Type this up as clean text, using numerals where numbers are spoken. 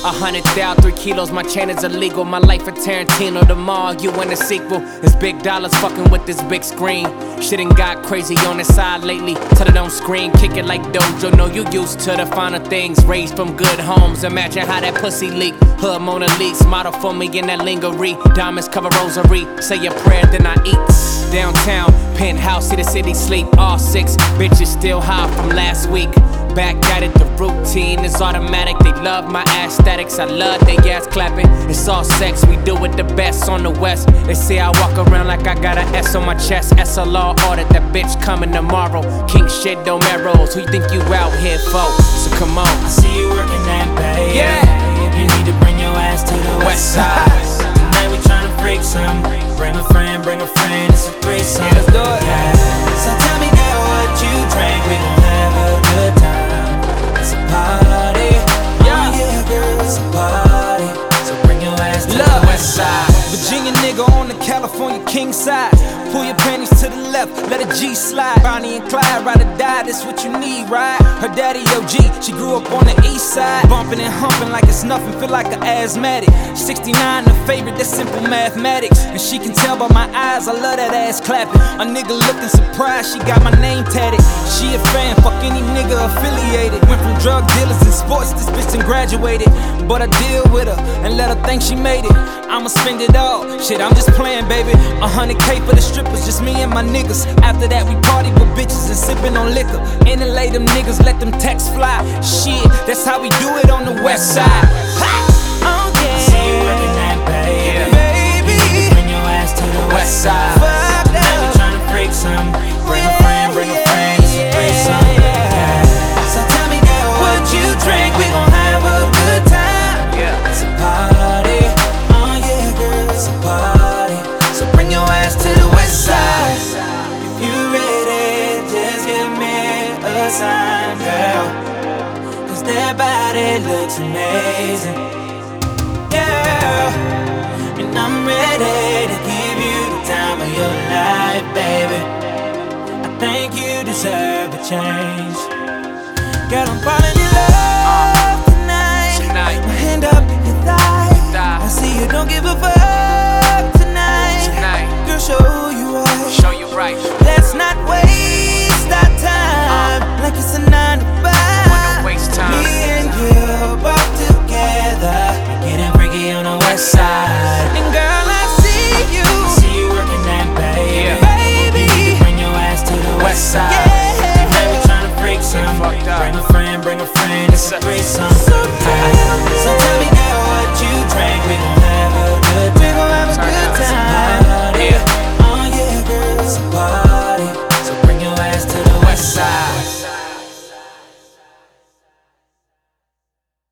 100,000, 3 kilos, my chain is illegal. My life a Tarantino, tomorrow you in the sequel. It's big dollars fucking with this big screen. Shit ain't got crazy on the side lately. Tell it on screen, kick it like Dojo. Know you used to the finer things. Raised from good homes, imagine how that pussy leak. Hood Mona Lisa, model for me in that lingerie. Diamonds cover rosary, say a prayer then I eat. Downtown, penthouse, see the city sleep. All 6 bitches still high from last week. Back at it, the routine is automatic. They love my aesthetics, I love they ass clapping. It's all sex, we do it the best on the west. They say I walk around like I got an S on my chest. SLR audit, that bitch coming tomorrow. King shit, Domeros, who you think you out here for? So come on. I see you working that bay. Yeah. You need to bring your ass to the west side. Tonight we tryna freak some. Bring a friend, it's a threesome. Yeah, let's do it. Yeah. So tell me, girl, what you drink? We gon' have a good time. It's a party. Yeah, girl, it's a party. So bring your ass to the west side. Virginia nigga on the California king side. Pull your panties to the left, let a G slide. Bonnie and Clyde, ride or die, that's what you need, right? Her daddy OG, she grew up on the east side. Bumping and humping like it's nothing, feel like an asthmatic. 69 the favorite, that's simple mathematics. And she can tell by my eyes, I love that ass clapping. A nigga looking surprised, she got my name tatted. She a fan, fuck any nigga affiliated. Went from drug dealers and sports, this bitch done graduated. But I deal with her and let her think she made it. I'ma spend it all, shit, I'm just playing, baby. 100K for the strippers, just me and my niggas. After that, we party with bitches and sippin' on liquor. Inhalate them niggas, let them texts fly. Shit, that's how we do it on the west side. Oh yeah. See you working that bay. Baby, bring your ass to the west side. Tonight we tryna freak some. Bring a friend, it's a threesome. Yeah. So tell me, girl, what you drink? We gon' have a good time. Yeah. It's a party. Oh yeah, girl, it's a party. So bring your ass to the west side. If you ready, just give me a sign, girl. Cause that body looks amazing. Yeah. And I'm ready to give you the time of your life, baby. I think you deserve a change. Girl, I'm falling in love tonight. My hand up in your thigh. I see you don't give a fuck tonight. Girl, show you right. Show you right. Let's not waste our time like it's a 9 to 5. Wanna waste time. Me and you both together, getting freaky on the west side. And girl, I see you working that bay. Yeah. Baby, bring your ass to the west side. Yeah. Tonight we tryna freak some. fucked up. Bring a friend, it's a threesome. So